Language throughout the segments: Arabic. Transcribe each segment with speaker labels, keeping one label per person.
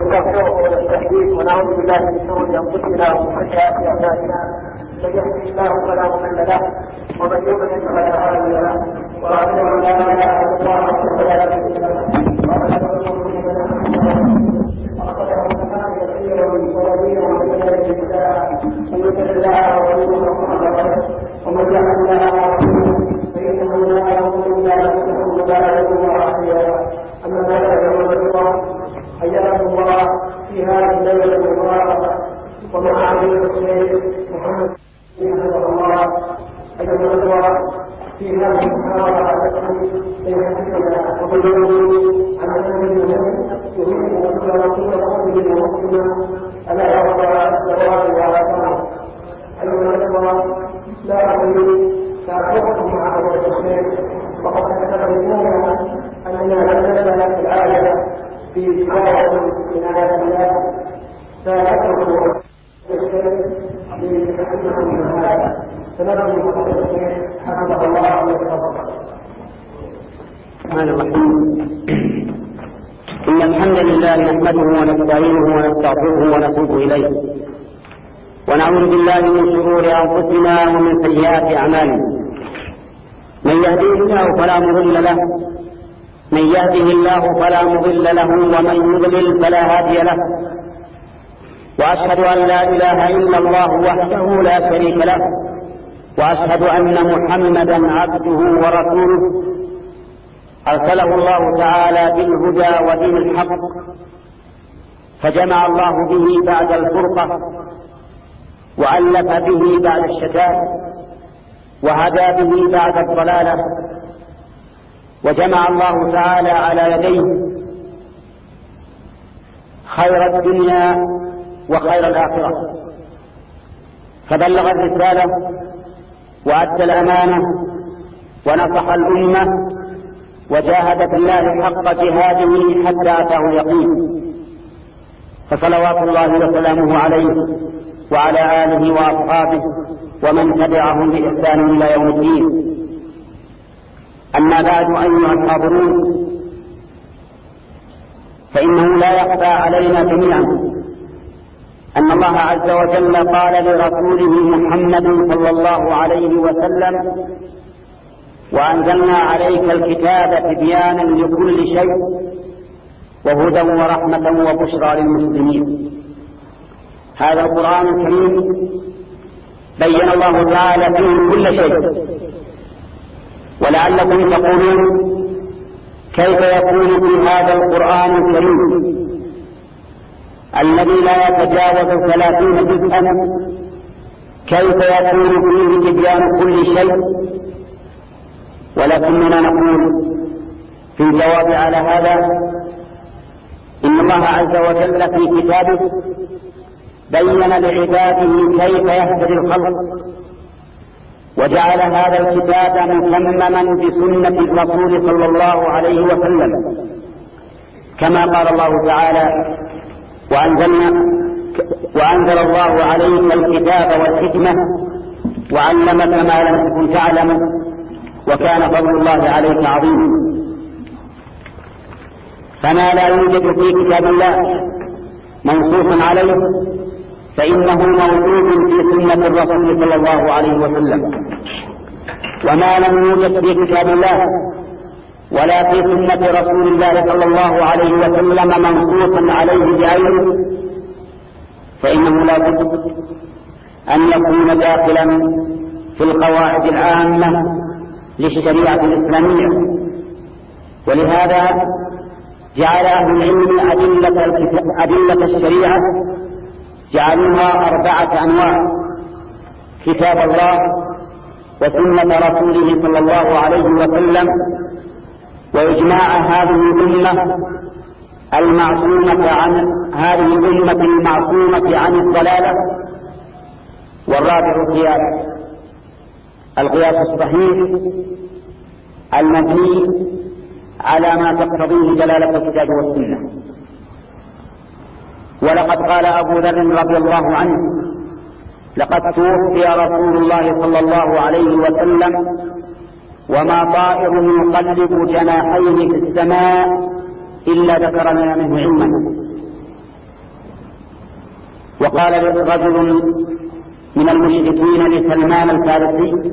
Speaker 1: ونستغفره ونستهديه ونعوذ بالله من شرور انفسنا ومن سيئات اعمالنا. من يهده الله فلا مضل له ومن يضلل فلا هادي له واشهد ان لا اله الا الله وحده لا شريك له واشهد ان محمدا عبده ورسوله. ومن يطع الله ورسوله فانه لا يضل الا نفسه ولا يضر احدا. اما بعد فإن الله حياكم الله في هذه الليله المباركه ومع عبد الشيخ محمد رحمه الله ايها الاخوه في هذه المحاضره التي سيحدثنا وبيان عن النبي يريد ان يكون رسوله ومسلما الا يرضى الزواج والعطاء. ايها الاخوه لا أريد تعرفكم مع هذا الشيخ وقد تتبعون أننا نزلنا في العادة في قواعد من آيات الله فأتركوا الشيخ لتحدثكم من هذا فنرجو من الشيخ حفظه الله ويحفظه.
Speaker 2: الرحمن الرحيم. إن الحمد لله نحمده ونستعينه ونستغفره ونتوب إليه ونعوذ بالله من شرور أنفسنا ومن سيئات أعمالنا. من يهديه الله فلا مضل له من يهده الله فلا مضل له ومن يضلل فلا هادي له. وأشهد أن لا إله إلا الله وحده لا شريك له وأشهد أن محمدا عبده ورسوله أرسله الله تعالى بالهدى ودين الحق فجمع الله به بعد الفرقة وألف به بعد الشتات وهدى به بعد الضلالة. وجمع الله تعالى على يديه خير الدنيا وخير الآخرة فبلغ الرسالة وأدى الأمانة ونصح الأمة وجاهد في الله حق جهاده حتى أتاه اليقين. فصلوات الله وسلامه عليه وعلى آله وأصحابه ومن تبعهم بإحسان إلى يوم الدين. أما بعد أيها الحاضرون فإنه لا يخفى علينا جميعا أن الله عز وجل قال لرسوله محمد صلى الله عليه وسلم وأنزلنا عليك الكتاب تبيانا لكل شيء وهدى ورحمة وبشرى للمسلمين. هذا القرآن الكريم بين الله تعالى فيه كل شيء. ولعلكم تقولون كيف يكون في هذا القرآن الكريم الذي لا يتجاوز 30 جزءا كيف يكون فيه تبيان كل شيء؟ ولكننا نقول في الجواب على هذا إن الله عز وجل في كتابه بين لعباده كيف يهتدي الخلق وجعل هذا الكتاب متمما بسنة الرسول صلى الله عليه وسلم كما قال الله تعالى وأنزل الله عليك الكتاب والحكمة وعلمك ما لم تكن تعلم وكان فضل الله عليك عظيما. فما لا يوجد في كتاب الله منصوص عليه فإنه موجود في سنة الرسول صلى الله عليه وسلم. وما لم يوجد في كتاب الله ولا في سنة رسول الله صلى الله عليه وسلم منصوص عليه بعينه فإنه لا بد أن يكون داخلا في القواعد العامة للشريعة الإسلامية. ولهذا جعل أهل العلم أدلة الشريعة جعلوها 4 أنواع: كتاب الله وسنة رسوله صلى الله عليه وسلم وإجماع هذه الأمة المعصومة عن الضلالة. والرابع القياس الصحيح المبني على ما تقتضيه دلالة الكتاب والسنة. ولقد قال أبو ذر رضي الله عنه: لقد توفي رسول الله صلى الله عليه وسلم وما طائر يقلب جناحيه في السماء إلا ذكرنا منه علما. قال رجل من المشركين لسلمان الفارسي: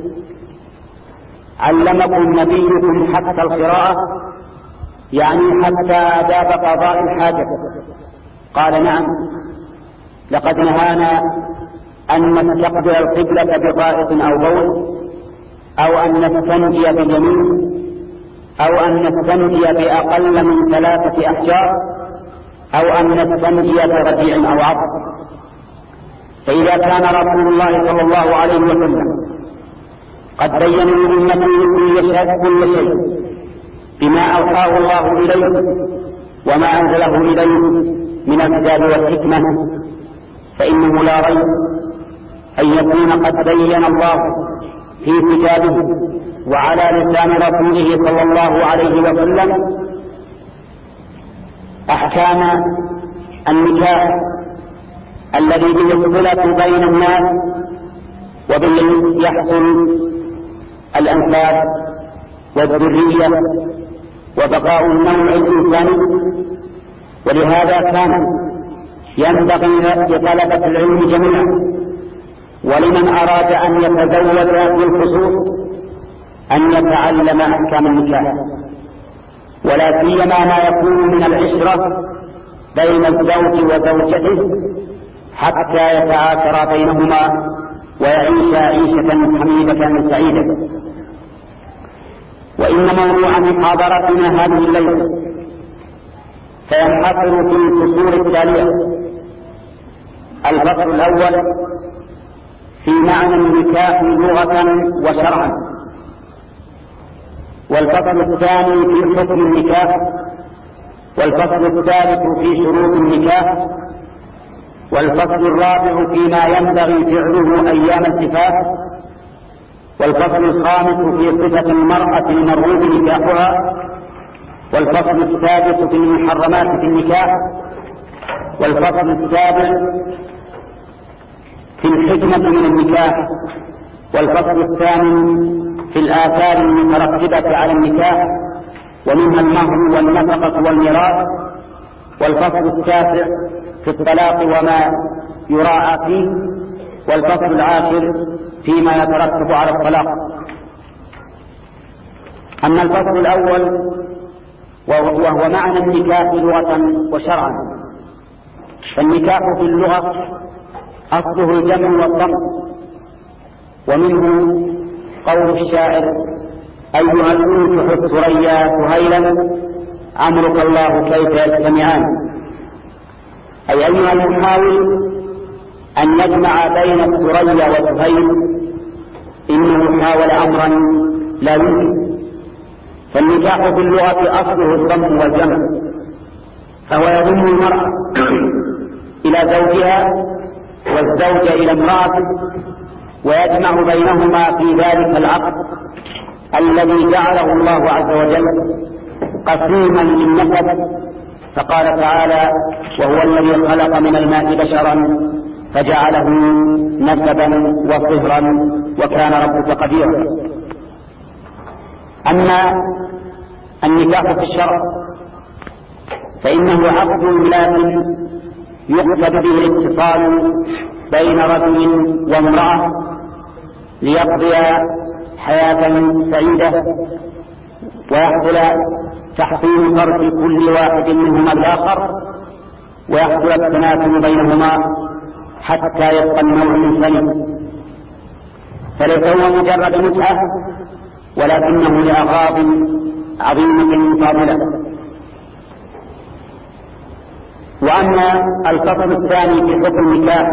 Speaker 2: علمكم نبيكم حتى القراءة، يعني حتى آداب قضاء الحاجة؟ قال: نعم، لقد نهانا أن نستقبل القبلة بغائط أو بول، أو أن نستنجي بجميل، أو أن نستنجي بأقل من 3 أحجار، أو أن نستنجي برجيع أو عظم. فإذا كان رسول الله صلى الله عليه وسلم قد بين لأمته كل شيء بما أوحاه الله إليه وما أنزله إليه من الكتاب والحكمة، فإنه لا ريب أن يكون قد بين الله في كتابه وعلى لسان رسوله صلى الله عليه وسلم أحكام النكاح الذي به الصلة بين الناس وبه يحصل الأنساب والذرية وبقاء النوع الإنساني. ولهذا كان ينبغي لطلبة العلم جميعا ولمن أراد أن يتزوج في الخصوص أن يتعلم أحكام النكاح، ولا سيما ما يكون من العشرة بين الزوج وزوجته حتى يتعاشرا بينهما ويعيشا عيشة حميدة سعيدة. وإن موضوع محاضرتنا هذه الليلة سينحصر في الفصول التالية: الفصل الأول في معنى النكاح لغة وشرعا، والفصل الثاني في حكم النكاح، والفصل الثالث في شروط النكاح، والفصل الرابع فيما ينبغي فعله أيام الزفاف، والفصل الخامس في صفة المرأة المرغوب نكاحها، والفصل السادس في المحرمات في النكاح، والفصل السابع في الحكمة من النكاح، والفصل الثامن في الآثار المترتبة على النكاح ومنها المهر والنفقة والميراث، والفصل التاسع في الطلاق وما يراعى فيه، والفصل العاشر فيما يترتب على الطلاق. أما الفصل الأول وهو معنى النكاح لغة وشرعا، فالنكاح في اللغة أصله الجمع والضم، ومنه قول الشاعر: أيها الأنس الثريا سهيلا عمرك الله كيف يجتمعان، أي أيها المحاول أن يجمع بين الثريا وسهيل إنه حاول أمرا لا يمكن. فالنكاح في اللغة أصله الضم والجمع، فهو يضم المرأة إلى زوجها والزوج إلى امرأته، ويجمع بينهما في ذلك العقد الذي جعله الله عز وجل قسيما للنسب. فقال تعالى: وهو الذي خلق من الماء بشرا فجعله نسبا وصهرا وكان ربك قديرا. أما النكاح في الشرع فإنه عقد لازم يقصد به الاتصال بين رجل وامرأة ليقضيا حياة سعيدة ويحصل تحصيل فرق كل واحد منهما الآخر، ويحصل التناسل بينهما حتى يبقى النوع الإنساني. فليس هو مجرد متعة ولكنه لأغراض عظيمة فاضلة. وأما الفصل الثاني في حكم النكاح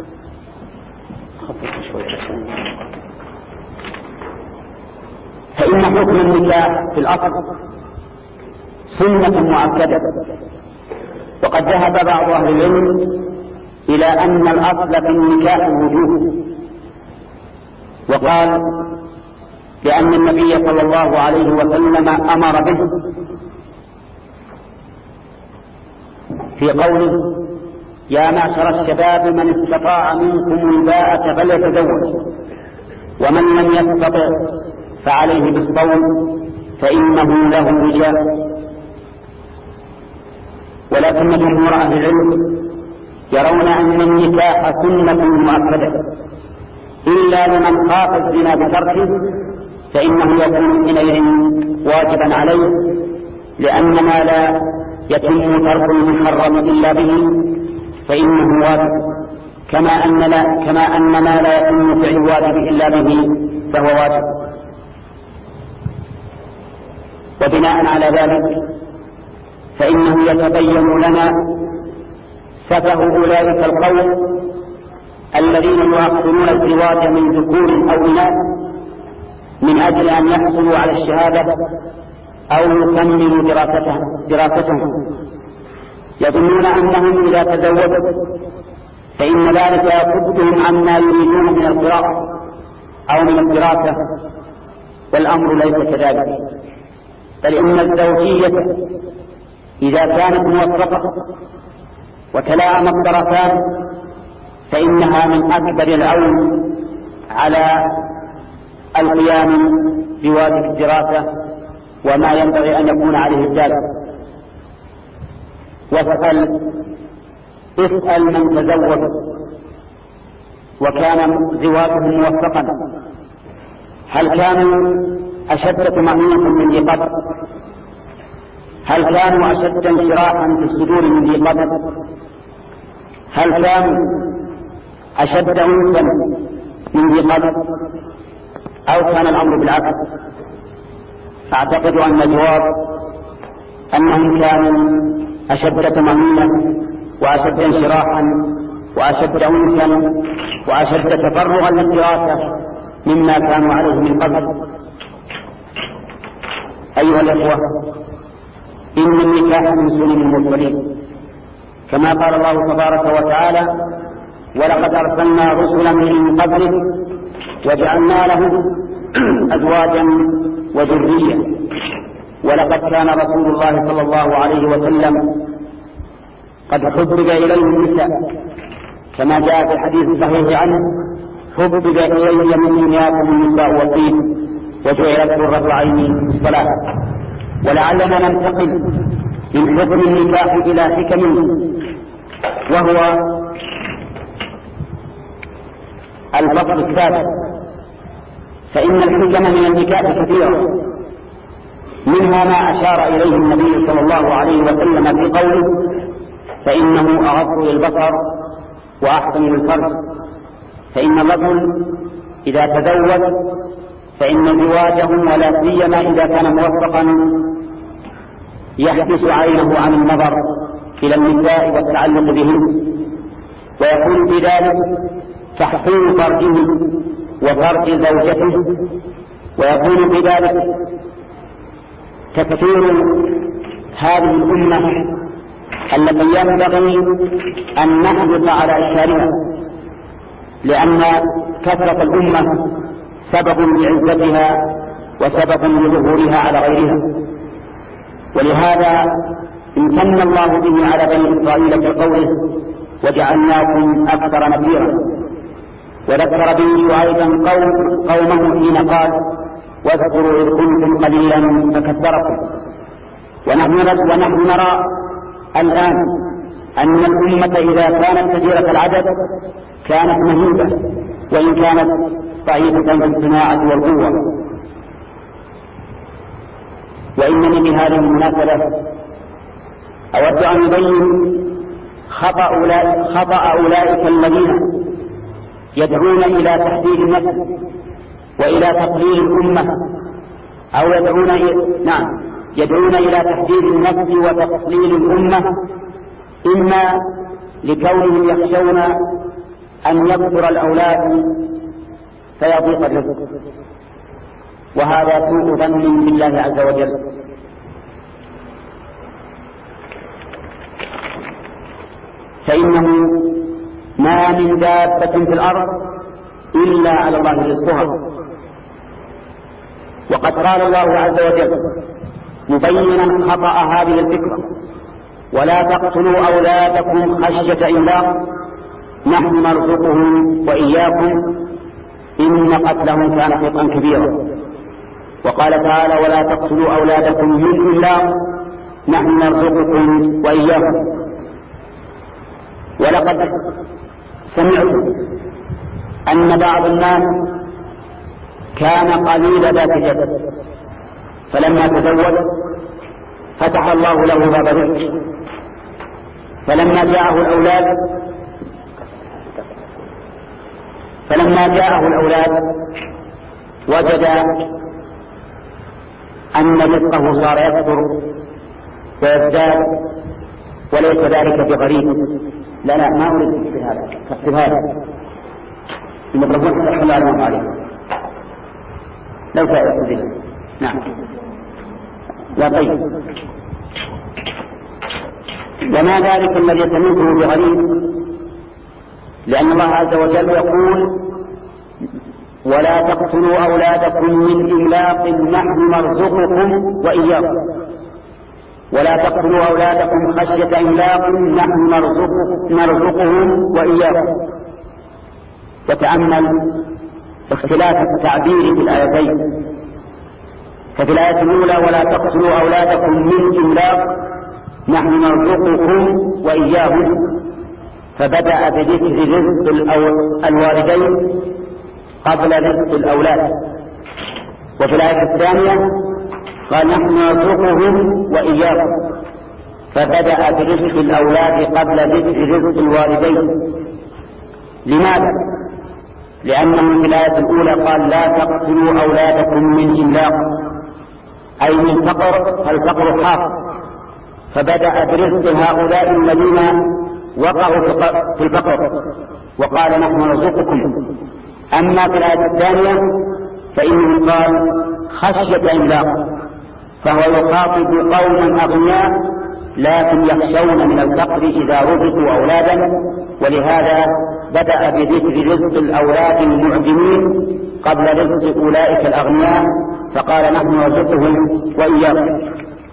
Speaker 2: فإن حكم النكاح في الأصل سنة مؤكدة، وقد ذهب بعض أهل العلم إلى أن الأصل في النكاح الوجوب، وقال لأن النبي صلى الله عليه وسلم أمر به في قوله: يا معشر الشباب من استطاع منكم الباءة فليتزوج، ومن لم يستطع فعليه بالصوم فإنه له وجاء. ولكن جمهور أهل العلم يرون أن النكاح سنة مؤكدة إلا لمن خاف الزنا بتركه فإنه يكون حينئذ واجبا عليه، لأن ما لا يتم ترك المحرم إلا به فإنه واجب، كما أن ما لا يتم فعل الواجب إلا به فهو واجب. وبناء على ذلك فإنه يتبين لنا سفه أولئك القوم الذين يؤخرون الزواج من ذكور أو إناث من أجل أن يحصلوا على الشهادة أو يكملوا دراستهم، يظنون أنهم إذا تزوجوا فإن ذلك يصدهم عما يريدون من القراءة أو من الدراسة، والأمر ليس كذلك، بل إن الزوجية إذا كانت موفقة وتلاءم الطرفان فإنها من أكبر العون على القيام بواجب الدراسة وما ينبغي أن يكون عليه الدالة. اسأل من تزوج وكان زواجه موفقا هل كانوا أشد طمأنينة من ذي قبل؟ هل كانوا أشد انشراحا في الصدور من ذي قبل؟ هل كانوا أشد أنسا من ذي قبل؟ أو كان الأمر بالعكس؟ أعتقد أن الجواب أنهم كانوا أشد طمأنينة وأشد انشراحا وأشد أنسا وأشد تفرغا للدراسة مما كانوا عليه من قبل. أيها الأخوة، إن النكاح من سنن المرسلين، كما قال الله تبارك وتعالى: ولقد أرسلنا رسلا من قبلك وجعلنا لهم أزواجا وذرية. ولقد كان رسول الله صلى الله عليه وسلم قد حبب إليه النساء، كما جاء في الحديث الصحيح عنه: حبب إلي من دنياكم النساء والطيب وجعلت قرة عيني في الصلاة. ولعلنا ننتقل من حكم النكاح إلى حكم، وهو الفصل الثالث. فإن الحكم من النكاح كثيرة، منها ما أشار إليه النبي صلى الله عليه وسلم في قوله: فإنه أغض للبصر وأحسن للفرج. فإن الرجل إذا تزوج فإن زواجه ولا سيما إذا كان موفقا يحبس عينه عن النظر إلى النساء والتعلق بهن، ويكون بذلك تحصين فرجه وفرج زوجته، ويكون بذلك تكثير هذه الأمة التي ينبغي أن نحرص على إشهارها، لأن كثرة الأمة سبب لعزتها وسبب لظهورها على غيرها. ولهذا امتن الله به على بني إسرائيل في قوله: وجعلناكم أكثر نفيرا. وذكر به أيضا قومه حين قال: واذكروا إذ كنتم قليلا فكثركم. ونحن نرى الآن أن الأمة إذا كانت كثيرة العدد كانت مهيبة، وإن كانت ضعيفة في الصناعة والقوة. وإنني بهذه المناسبة أود أن أبين خطأ أولئك الذين يدعون إلى تحديد النسل وإلى تقليل الأمة، أو يدعون إلى تحديد النسل وتقليل الأمة، إما لكونهم يخشون أن يكثر الأولاد فيضيق الرزق، وهذا سوء ظن بالله عز وجل. فإنه ما من دابة في الأرض إلا على الله رزقها. وقد قال الله عز وجل مبينا خطأ هذه الفكرة: ولا تقتلوا أولادكم خشية إملاق نحن نرزقهم وإياكم إن قتلهم كان خطأ كبيرا. وقال تعالى: ولا تقتلوا أولادكم من إملاق نحن نرزقكم وإياكم. ولقد سمعت أن بعض الناس كان قليل ذات جسد، فلما تزوج فتح الله له باب الرزق، فلما جاءه الأولاد وجد أن رزقه صار يكثر ويزداد، وليس ذلك بغريب. لا ما أريد هذا تكتب هذا الميكروفون تحل على عليه لو كان. نعم لا طيب. وما ذلك الذي سمعته بغريب، لأن الله عز وجل يقول: ولا تقتلوا أولادكم من إملاق نحن نرزقكم وإياكم. ولا تقتلوا أولادكم خشية إملاق نحن نرزقهم وإياكم. وتأمل اختلاف التعبير في الآيتين، ففي الآية الأولى: ولا تقتلوا أولادكم من إملاق نحن نرزقكم وإياهم، فبدأ بذكر رزق الوالدين قبل رزق الأولاد. وفي الآية الثانية قال: نحن نرزقهم وإياكم، فبدأ برزق الأولاد قبل ذكر رزق الوالدين. لماذا؟ لأنه في الآية الأولى قال: لا تقتلوا أولادكم من إملاق، أي من فقر، فالفقر حاق، فبدأ برزق هؤلاء الذين وقعوا في الفقر وقال: نحن نرزقكم. أما في الآية الثانية فإنه قال: خشية إملاق، فهو يخاطب قوما أغنياء لكن يخشون من الفقر إذا رزقوا أولادا، ولهذا بدأ بذكر رزق الأولاد المعدمين قبل رزق أولئك الأغنياء، فقال: نحن نرزقهم وإياكم.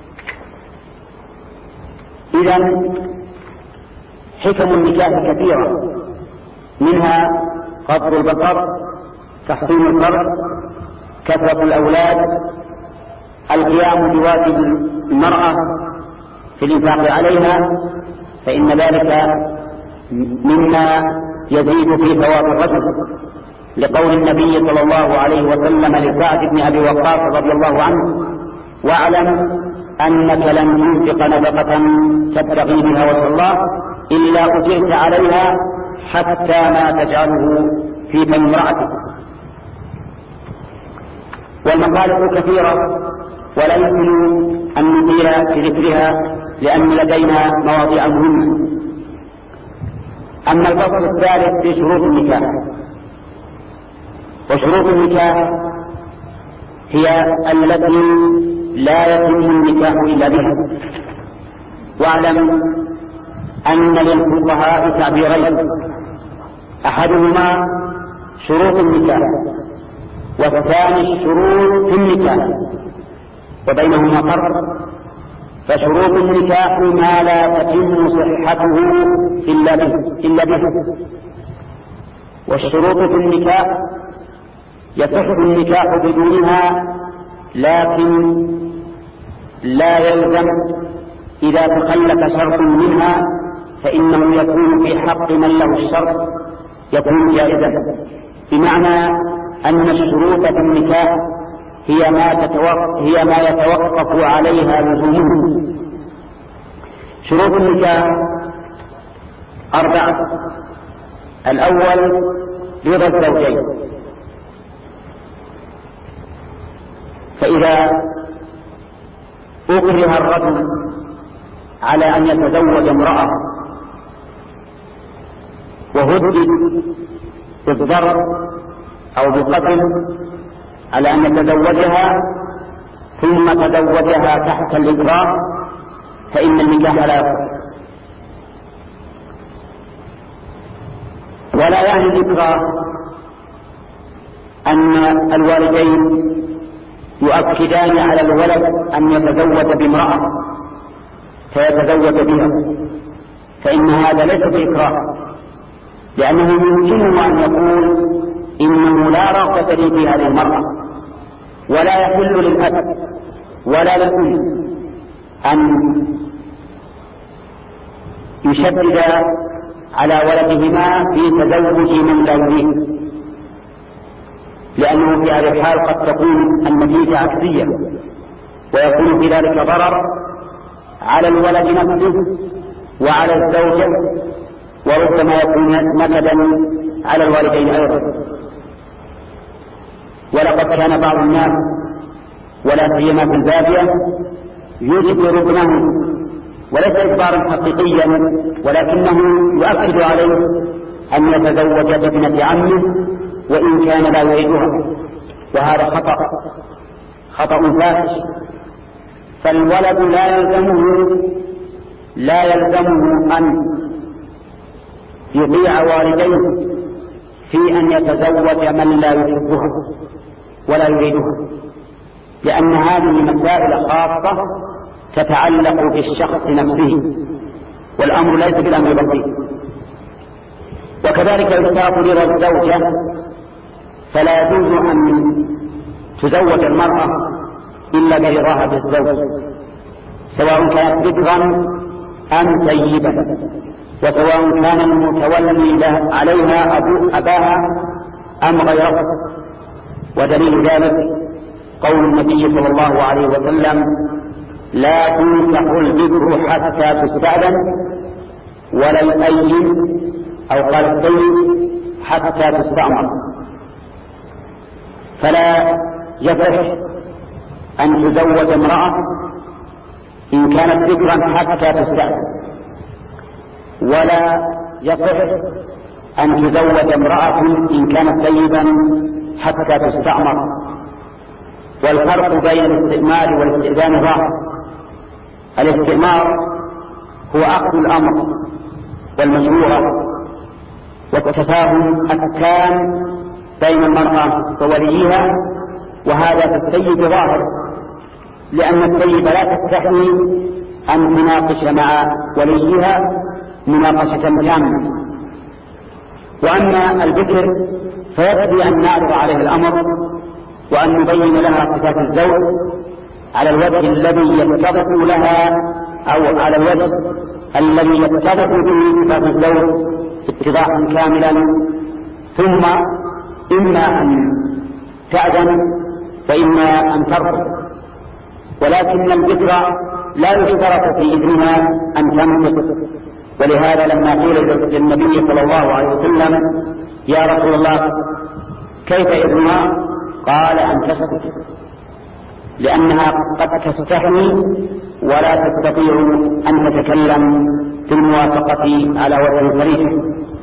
Speaker 2: إذن حكم النكاح كثيرة، منها غض البصر، تحصين الفرج، كثرة الأولاد، القيام بواجب المرأة في الإنفاق عليها، فإن ذلك مما يزيد في ثواب الرجل، لقول النبي صلى الله عليه وسلم لسعد بن أبي وقاص رضي الله عنه: واعلم أنك لن تنفق نفقة تبتغي بها وجه الله إلا أجرت عليها حتى ما تجعله في فم امرأتك. والمقالب كثيرة ولا يمكن أن نطيل في ذكرها لأن لدينا مواضيع مهمة. أما الفصل الثالث في شروط النكاح، وشروط النكاح هي التي لا يتم النكاح إلا بها. واعلم أن للفقهاء تعبيرين: أحدهما شروط النكاح، والثاني الشروط في النكاح، وبينهما فرق. فشروط النكاح ما لا تتم صحته إلا به، والشروط في النكاح يصح النكاح بدونها، لكن لا يلزم إذا تخلف شرط منها فإنه يكون في حق من له الشرط يكون جائزا، بمعنى أن الشروط في النكاح هي ما يتوقف عليها لزومه. شروط النكاح 4: الأول رضا الزوجين، فإذا أكره الرجل على أن يتزوج امرأة وهدد بالضرر أو بالقتل على أن يتزوجها ثم تزوجها تحت الإكراه، فإن النكاح لا يصح. ولا يعني الإكراه أن الوالدين يؤكدان على الولد أن يتزوج بامرأة فيتزوج بها، فإن هذا ليس بإكراه، لأنه يمكنه أن يقول: إنه لا رغبة لي في هذه المرأة، ولا يحل للأب ولا للأم أن يشدد على ولدهما في تزوج من لا يريد، لأنه في هذه الحال قد تكون النتيجة عكسية، ويكون في ذلك ضرر على الولد نفسه وعلى الزوجة، وربما يكون نكدا على الوالدين أيضا. ولقد كان بعض الناس ولا سيما في البادية يجبر ابنه، وليس إجبارا حقيقيا، ولكنه يؤكد عليه أن يتزوج بابنة عمه وإن كان لا يريدها، وهذا خطأ فاحش. فالولد لا يلزمه أن يطيع والديه في أن يتزوج من لا يحبها ولا يريدها، لأن هذه مسائل خاصة تتعلق بالشخص نفسه، والأمر ليس بالأمر بسيط. وكذلك يشترط رضا الزوجة، فلا يجوز أن تزوج المرأة إلا برضاها بالزوج، سواء كانت ذكرا أم ثيبة، وسواء كان المتولي عليها أباها أم غيره. ودليل ذلك قول النبي صلى الله عليه وسلم: لا تنكح البكر حتى تستأذن، ولا الأيم أو قال السيد حتى تستأمر. فلا يصح أن تزوج امرأة إن كانت ذكرا حتى تستأذن، ولا يصح أن تزوج امرأة إن كانت ثيبا حتى تستأمر. والفرق بين الاستئمار والاستئذان ظاهر. الاستئمار هو أخذ الأمر والمشورة والتفاهم التام بين المرأة ووليها، وهذا في الثيب ظاهر، لأن الثيب لا تستحي أن تناقش مع وليها مناقشة تامة. وأما البكر فيكفي أن نعرض عليه الأمر وأن نبين لها صفات الزوج على الوجه الذي يتضح لها، أو على الوجه الذي يتضح به صفات الزوج اتضاحا كاملا، ثم إما أن تأذن وإما أن ترفض. ولكن البكر لا يشترط في إذنها أن تنطق، ولهذا لما قيل للنبي صلى الله عليه وسلم: يا رسول الله كيف إذنها؟ قال: أن تسكت، لأنها قد تستحي ولا تستطيع أن تتكلم في الموافقة على وجه صريح.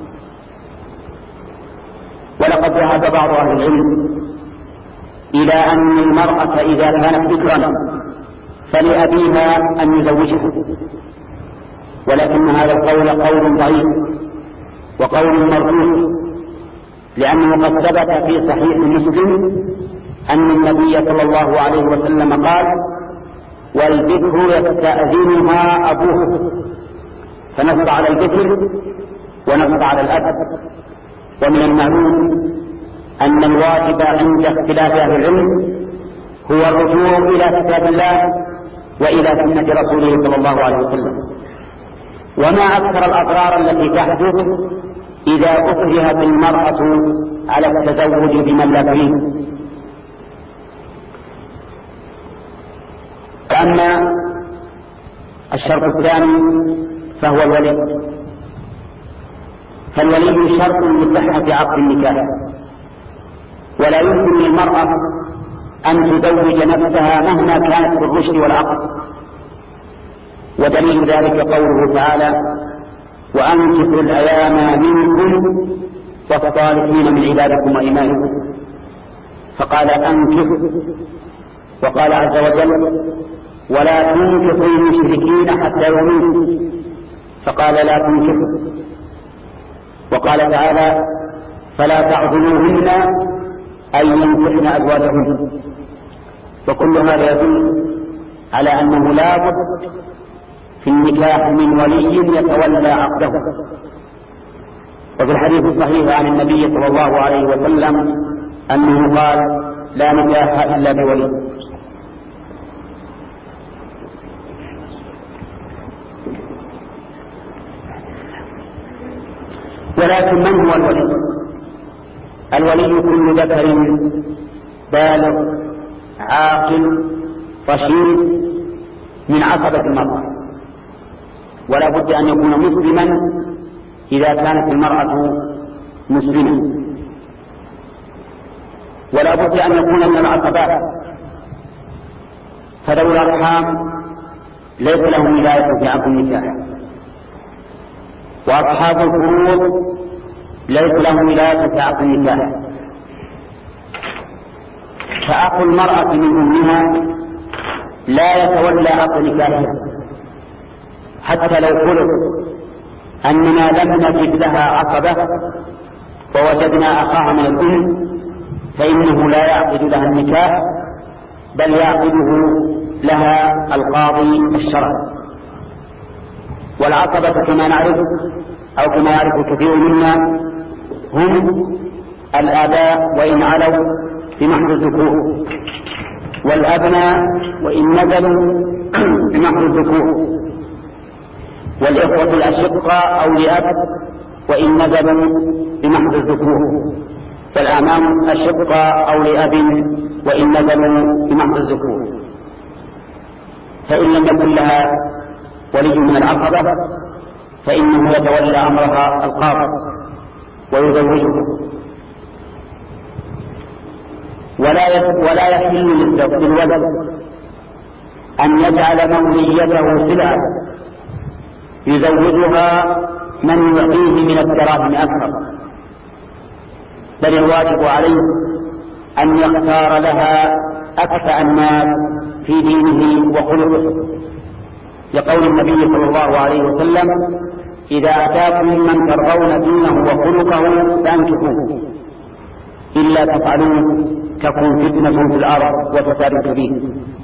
Speaker 2: ولقد ذهب بعض أهل العلم إلى أن المرأة إذا كانت ذكرا فلأبيها أن يزوجها، ولكن هذا القول قول ضعيف وقول مردود، لأنه قد ثبت في صحيح مسلم أن النبي صلى الله عليه وسلم قال: والبكر يستأذنها أبوه، فنص على البكر ونص على الأب. ومن المعلوم أن الواجب عند اختلاف أهل العلم هو الرجوع إلى كتاب الله وإلى سنة رسوله صلى الله عليه وسلم. وما أكثر الأضرار التي تحدث إذا أكرهت المرأة على التزوج بمن لا تريد. أما الشرط الثاني فهو الولي، فالولي شرط لصحة عقد النكاح، ولا يمكن للمرأة أن تزوج نفسها مهما كانت بالرشد والعقل. ودليل ذلك قوله تعالى: وأنكحوا الأيام منكم والصالحين من عبادكم وإمائكم، فقال أنكحوا، وقال عز وجل: ولا تنكحوا المشركين حتى يؤمنوا، فقال لا تنكحوا، وقال تعالى: فلا تعضلوهن أن ينكحن أزواجهن. وكل هذا يدل على أنه لا بد في النكاح من ولي يتولى عقده. وفي الحديث الصحيح عن النبي صلى الله عليه وسلم أنه قال: لا نكاح إلا بولي. ولكن من هو الولي؟ الولي كل ذكر بالغ عاقل رشيد من عصبة المرأة، ولا بد أن يكون مسلما إذا كانت المرأة مسلمة، ولا بد أن يكون من العصبات، فذوي الأرحام ليس لهم ولاية في عقد النكاح، وأصحاب الفروض ليس لهم ولاية في عقد النكاح، فأخو المرأة من أمها لا يتولى عقد نكاحها حتى لو فرض أننا لم نجد لها عقبة ووجدنا أخاها من الأم، فإنه لا يعقد لها النكاح بل يعقده لها القاضي الشرعي. والعقبة كما نعرف أو كما يعرف الكثير منا هم الآباء وإن علوا بمحض الذكور، والأبناء وإن نزلوا بمحض الذكور، والإخوة الأشقاء أو لأب وإن نزلوا بمحض الذكور، والأعمام أشقاء أو لأب وإن نزلوا بمحض الذكور. فإن لم يكن لها ولي من العقبة فإنه يتولى أمرها القاضي ويزوجه، ولا يحل للولد أن يجعل موليته سلعة يزوجها من يعطيه من الدراهم أكثر، بل الواجب عليه أن يختار لها أكفأ الناس في دينه وخلقه، لقول النبي صلى الله عليه وسلم: إذا أتاكم من ترضون دينه وخلقه فأنكحوه، إلا تفعلون تكون فتنة في الأرض وفساد كبير.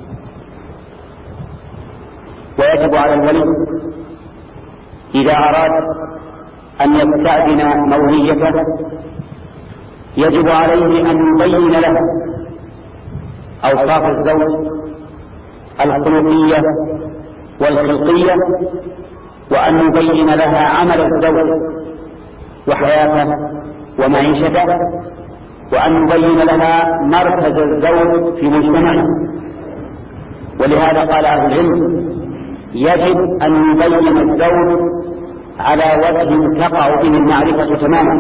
Speaker 2: ويجب على الولي إذا أراد أن يستأذن موليته يجب عليه أن يبين له أوصاف الزوج الخلقية والخلقية، وأن يبين لها عمل الزوج وحياته ومعيشته، وأن يبين لها مركز الزوج في مجتمعه. ولهذا قال أهل العلم: يجب أن يبين الزوج على وجه تقع به المعرفة تماما.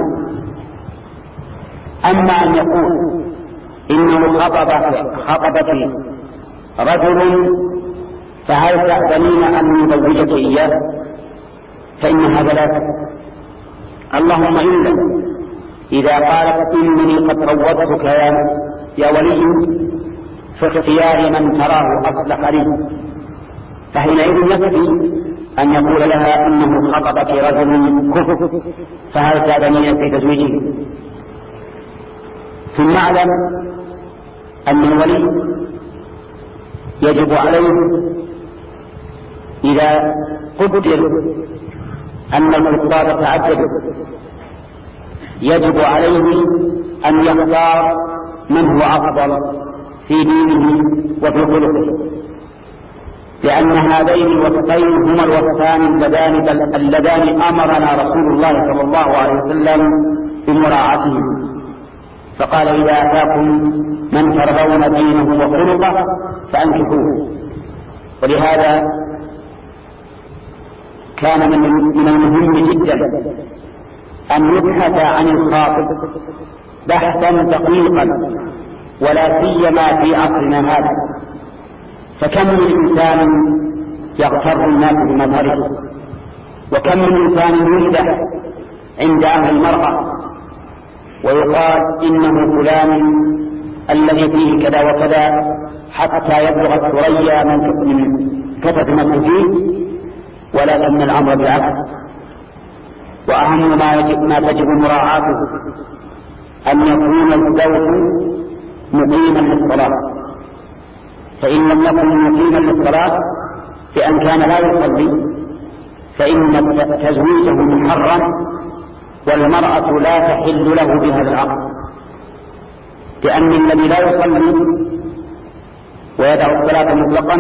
Speaker 2: أما أن يقول إنه خطبك رجل فهل تأذنين أن نزوجك إياه، فإن هذا لا تفعل. اللهم إلا إذا قالت إنني قد روضتك يا ولي في اختيار من تراه أصلح لي، فحينئذ يكفي أن يقول لها إنه خطبك رجل كفر فهل تأذنين في تزويجه. ثم اعلم أن الولي يجب عليه إذا قدر أن الخطاب تعدد يجب عليه أن يختار من هو أفضل في دينه وفي خلقه، لأن هذين الوصفين هما الوصفان اللذان أمرنا رسول الله صلى الله عليه وسلم بمراعاتهما، فقال: إذا أتاكم من ترضون دينه وخلقه فأنكحوه. ولهذا كان من المهم جدا أن يبحث عن الخاطب بحثا دقيقا، ولا سيما في عصرنا هذا، فكم من إنسان يغتر الناس بمظهره، وكم من إنسان يمدح عند أهل المرأة ويقال إنه فلان الذي فيه كذا وكذا حتى يبلغ الثريا من كتف ما فيه، ولكن الأمر بالعكس. وأهم ما تجب مراعاته أن يكون الزوج مقيما للصلاة، فإن لم يكن مقيما للصلاة بأن كان لا يصلي فإن تزويجه محرم، والمرأة لا تحل له بهذا العقد، لأن الذي لا يصلي ويدع الصلاة مطلقا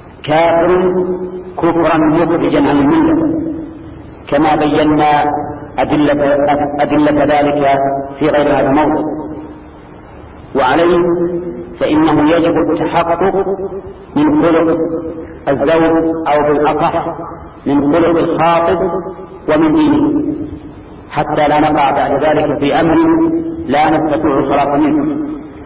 Speaker 2: كافر كفرا مخرجا عن الملة، كما بينا أدلة ذلك في غير هذا الموضوع. وعليه فإنه يجب التحقق من خلق الزوج أو بالأصح من خلق الخاطب ومن دينه، حتى لا نقع بعد ذلك في أمر لا نستطيع الخلاص منه.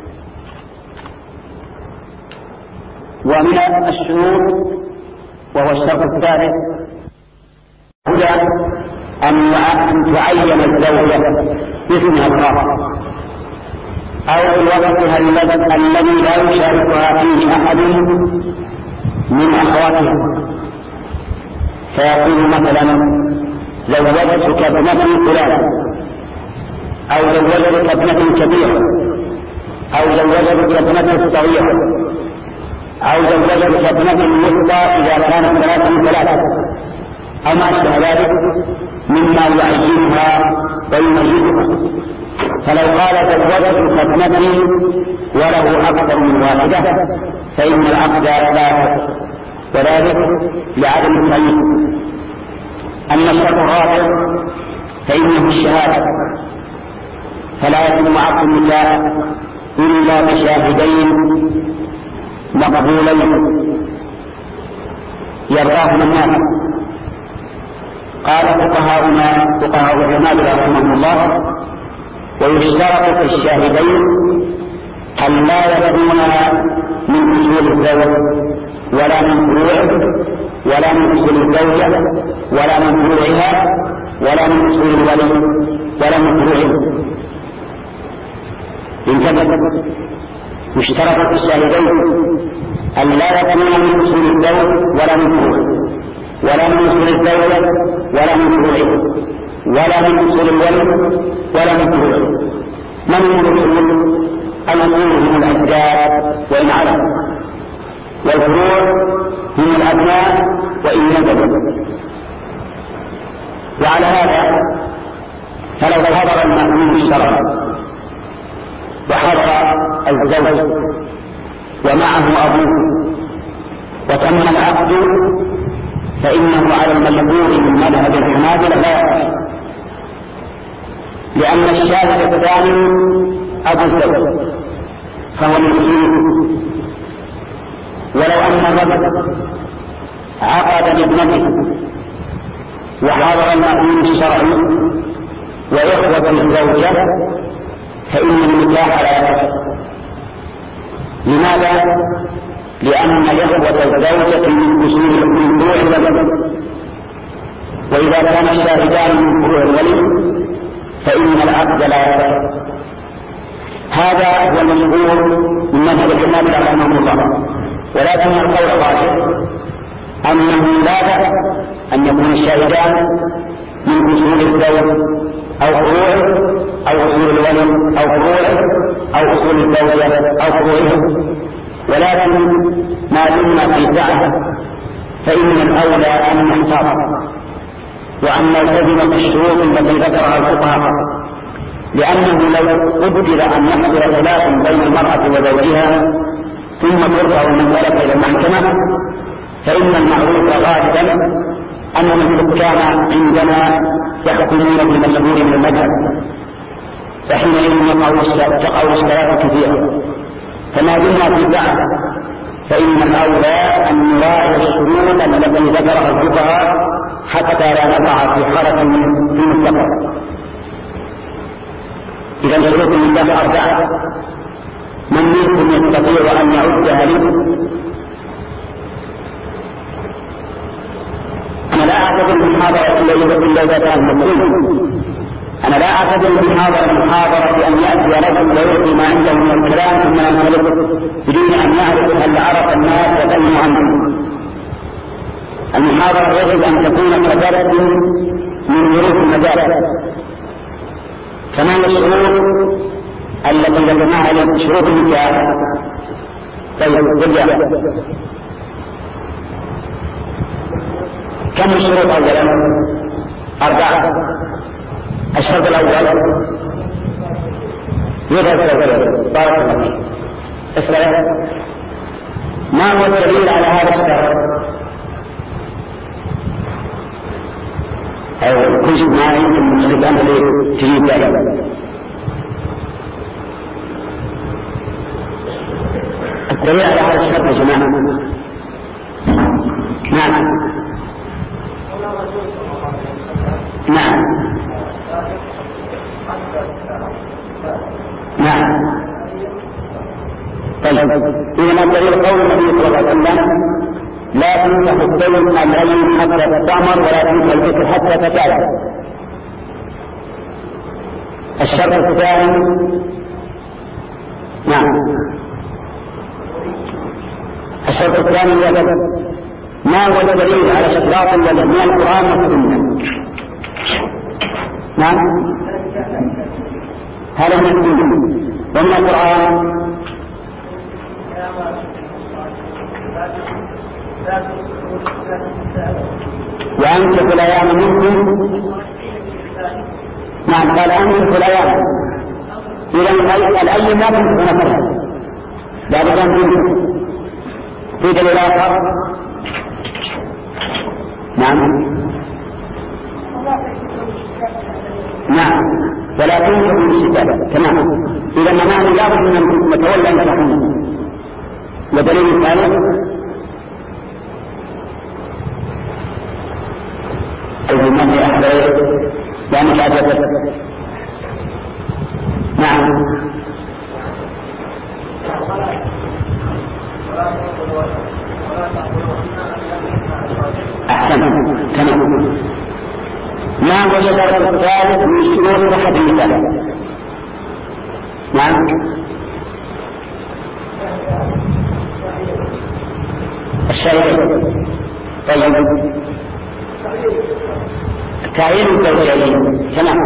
Speaker 2: ومن الشروط وهو الشرط الثالث هو أن تعين الزوجة باسمها الخاص أو بوقتها الذي لا يشاركها فيه أحد من أخواتها، فيقول مثلا زوجتك ابنتي فلان، أو زوجتك ابنة كبيرة، أو زوجتك ابنة صغيرة، أو زوجتك ابنة الوسطى إذا كانت ثلاثة أو ما أشبه ذلك مما يعينها ويميزها. فلو قال زوجتك ابنتي وله أكثر من واحدة فإن العقد لا، وذلك لعدم التمييز. أما الشرط الرابع فإنه الشهادة، فلا يتم عقد النكاح إلا بشاهدين مقبولين يرضاهما الناس. قال فقهاء الحنابلة رحمهم الله: ويشترط في الشاهدين أن لا يكونا من أصول الزوج ولا من فروعه ولا من أصول الزوجة ولا من فروعها ولا من أصول الولي ولا من فروعه. انتبه، يشترط في الشاهدين أن لا يكونا من أصول الزوج ولا من فروعه ولا من أصول الزوجة ولا من فروعه ولا من أصول الولي ولا من فروعه. من هم الأصول؟ الأصول هم الأجداد وإن علم، والفروع هم الأبناء وإن نزلوا. وعلى هذا فلو حضر المأمون الشرعي وحضر الزوج ومعه أبوه وتم العقد فإنه على المشهور من مذهب الحنابلة لا يصح، لأن الشاهد الثاني أبو الزوج فهو المسلم. ولو أن الرجل عقد لابنته وحضر المأمون الشرعي وإخوة الزوجة فإن النكاح لا يصح. لماذا؟ لأن إخوة الزوجة من أصول من فروع الولي، وإذا كان الشاهدان من فروع الولي فإن العقد لا يصح. هذا هو المشهور من مذهب الحنابلة رحمهم الله. ولكن القول الراجح أنه لا بأس أن يكون الشاهدان من أصول الزوج أو فروعه أو أصول الولي أو فروعه أو أصول الزوجة أو فروعه، ولكن ما دمنا في سعة فإن الأولى أن نحتاط وأن نلتزم بالشروط التي ذكرها الفقهاء، لأنه لو قدر أن يحصل خلاف بين المرأة وزوجها ثم ترفع المسألة إلى المحكمة فإن المعروف غالبا أن الحكام عندنا يحكمون بالمشهور من المذهب، فحينئذ تقع الاشكالات كثيرة. فما دمنا في سعة فإن الأولى أن نراعي الشروط التي ذكرها الفقهاء حتى لا نقع في حرج في المستقبل. إذا شروط النكاح أربعة، من منكم يستطيع أن يعدها لي؟ أنا لا أعتبر المحاضرة إلا إذا كان مطلوب. أنا لا أعتبر المحاضرة أن يأتي رجل ويعطي ما عنده من الكلام ثم ينطلق بدون أن يعرف هل عرف الناس وفهموا عنه. المحاضرة يجب أن تكون كدرس من دروس المجال. كما الشروط التي ذكرناها اليوم شروط النكاح. طيب كم الشروط أولا؟ أربعة. الشرط الأول بارك الله فيك. اسمع، ما هو الدليل على هذا الشرط؟ أو كل شيء ما يمكن مختلفان تجيب ذلك. الدليل على هذا الشرط يا جماعة. نعم نعم نعم. طيب إذا ما دليل قول النبي صلى الله عليه وسلم لا تنكح الدين العين حتى تستعمر ولا تنكح البكر حتى تتعلم. الشرط الثاني نعم الشرط الثاني ما هو الدليل على اشتراط الولد من القرآن والسنة؟ نعم هذا من السنة ومن القرآن وأنكحوا الأيام منكم. نعم قال أنكحوا الأيام. إذا الأيام لا تنكحوا نفسها بعد ذلك في دليل آخر. نعم نعم ولا تنكحوا بالشتاء. تمام. إذا معناه لا بد أن نتولى نكاحنا. ودليل الثالث الإمام أحمد يعني عجبت. نعم أحسن. تمام. ما هو الشرط الثالث من شروط صحة النكاح؟ نعم الشرط. طيب تعيين الزوجين. تمام.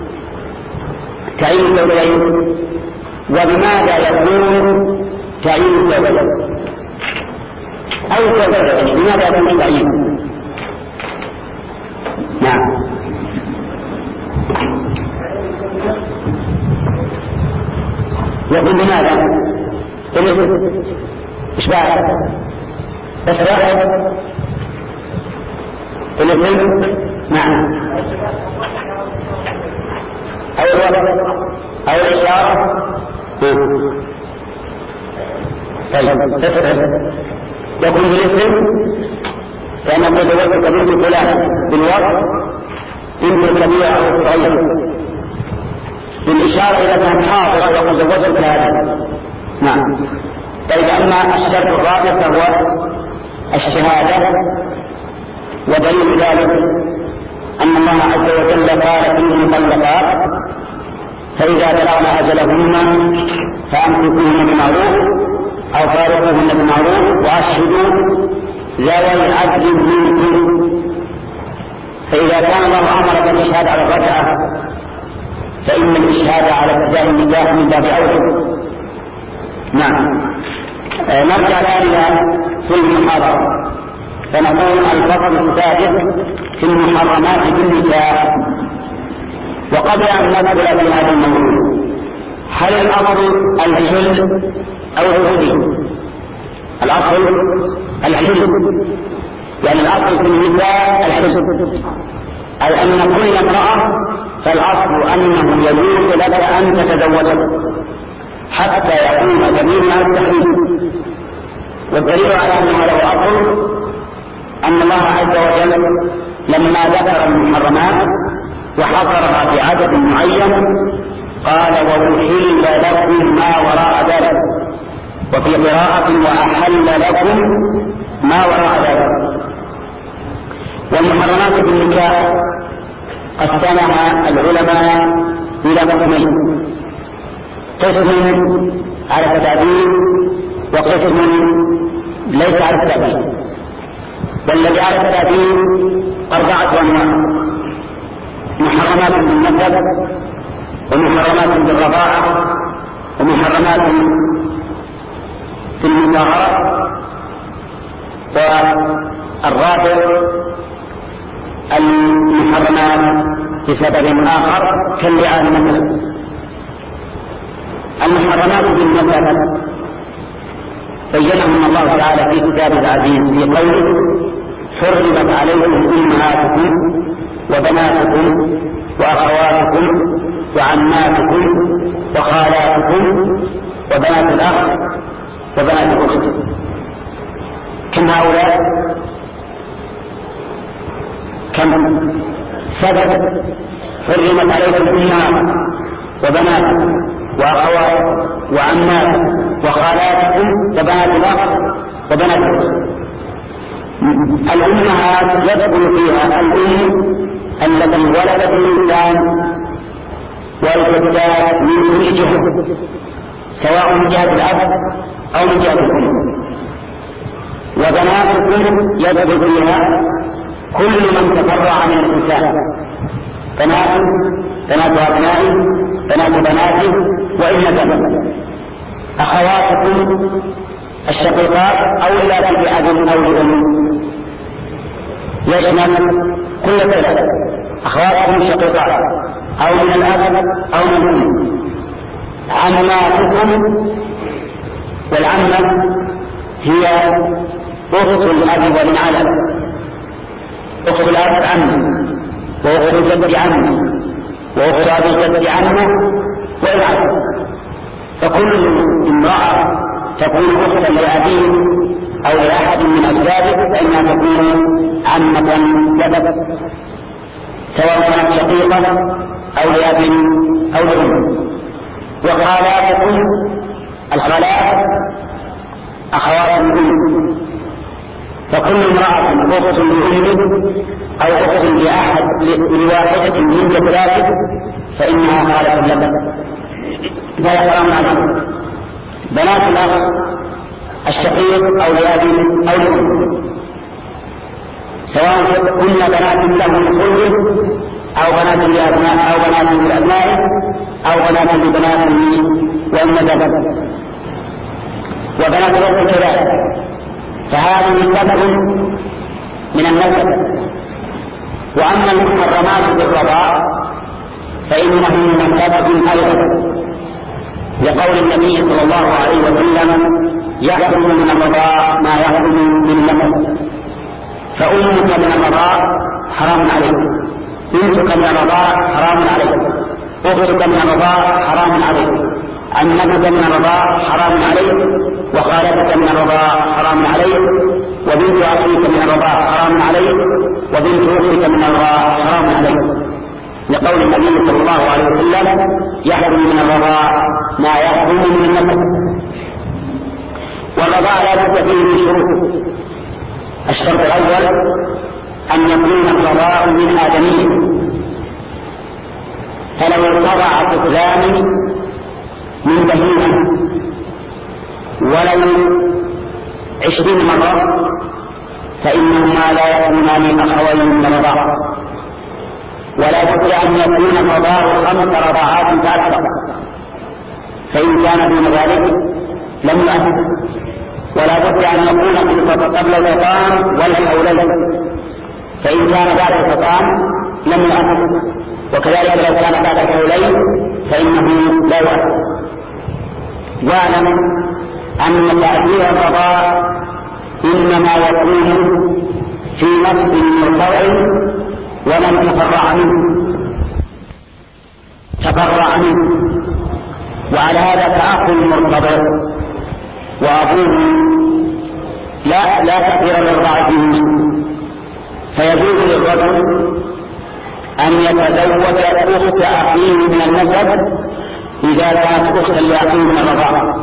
Speaker 2: تعيين الزوجين. وبماذا يكون تعيين الزوجين أو الزوجين؟ بماذا يكون التعيين؟ نعم يكون بماذا؟ إيش بعد؟ بس واحد الاثنين. نعم أو الوضع أو الإشارة. طيب يكون بالاسم كان يقول زوجك بنت فلان بالوضع بنت الكبيرة أو الصغير. بالإشارة إذا كان حاضر يقول زوجك هذا. نعم. طيب أما الشرط الرابع فهو الشهادة. ودليل ذلك أن الله عز وجل قال في المطلقات فإذا بلغن أجلهن فأمسكوهن بمعروف أو فارقوهن بمعروف وأشهدوا ذوي عدل منكم. فإذا كان الله أمر بالإشهاد على الرجعة فإن الإشهاد على ابتداء النكاح من باب أولى. نعم. نرجع إلى في المحاضرة فنقول الفصل السادس في المحرمات بالنكاح. وقبل أن ندخل في هذا الموضوع هل الأصل الحل أو الحل؟ الأصل الحل يعني الأصل في النكاح الحل أي أن كل امرأة فالأصل أنه يجوز لك أن تتزوجه حتى يكون دليل على التحريم. والدليل على أن هذا أصل أن الله عز وجل لما ذكر المحرمات وحصرها بعدد معين قال وأحل لكم ما وراء ذلك. وفي قراءة وأحل لكم ما وراء ذلك. والمحرمات بالنكاح قسمها العلماء إلى قسمين: قسم على التعديل وقسم ليس على التعديل. والذي على التعديل 4 أنواع: محرمات بالنسب ومحرمات بالرضاعة ومحرمات في المظاهرة. والرابع المحرمات بسبب آخر كاللعان مثلا. المحرمات بالنسب بينهم الله تعالى في كتابه العزيز في قوله: حرمت عليكم أمهاتكم وبناتكم وأخواتكم وعماتكم وخالاتكم وبنات الأخ وبنات الأخت. كم هؤلاء؟ كم؟ 7. حرمت عليكم أمهاتكم وبناتكم وأخواتكم وعماتكم وخالاتكم وبنات الأخ وبنات الأخت. الأمهات يدخل فيها الأم التي ولدت الإنسان والجدات من كل جهة، سواء من جهة الأب أو من جهة الأم. وبناتكم يدخل فيها كل من تفرع من الإنسان، بنات أبنائه، بنات بناته، وإن نزل. أخواتكم الشقيقات أو اللاتي بأب أو لأم، يشمل كل 3. أخواتكم الشقيقات أو من الأب أو من الأم. عماتكم، والعمة هي أخت الأب ومن علم، أخت الأب عمه، وأخت الجد عمه، وأخت أبي الجد عمه والعم. فكل امرأة تكون أختا لأبيه أو لأحد من أجداده فإنها تكون عمة لك، سواء كانت شقيقة أو لأب أو لأم. وخالاتكم الخالات أخوات الأم، فكل امرأة أخت لأمه أو أخت لأحد لواحدة من جداته فإنها خالة لك، لا يحرم عنها. بنات الأخ الشقيق أو لأب أو لأم، سواء كن بنات له لكله أو بنات لأبناء أو بنات لأبنائه أو بنات لبناته وإن ذهب. وبنات الأخت كذلك، فهذه سبب من النسب. وأما المحرمات بالرضاع فإنه من سبب أيضا، لقول النبي صلى الله عليه وسلم: يحرم من الرضاع ما يحرم من النسب. فأمك من الرضاع حرام عليك، بنتك من الرضاع حرام عليك، أختك من الرضاع حرام عليك، عمتك من الرضاع حرام عليك، وخالتك من الرضاع حرام عليك، وبنت أخيك من الرضاع حرام عليك، وبنت أختك من الرضاع حرام عليك، لقول النبي صلى الله عليه وسلم: يحرم من الرضاع ما يحرم من النسب. والرضاع لا بد فيه من شروط. الشرط الأول أن يكون الرضاع من آدمي، فلو ارتضع طفلان من بهيمة ولو 20 مرة فإنهما لا يكونان أخوين من الرضاع، ولا بد أن يكون الرضاع 5 رضاعات فأكثر، فإن كان دون ذلك لم يؤثر. ولا بد أن يكون قبل الفطام والحولين، فإن كان بعد الفطام لم يؤثر، وكذلك لو كان بعد الحولين فإنه لا يؤثر. واعلم أن تأثير الرضاع إنما يكون في نفس مرتضع ومن تفرع منه، وعلى هذا فأخ المرتضع وأبوه لا تأثير للرضاع فيه، فيجوز للرجل أن يتزوج أخت أخيه من النسب إذا كانت أختا لأخيه من الرضاع،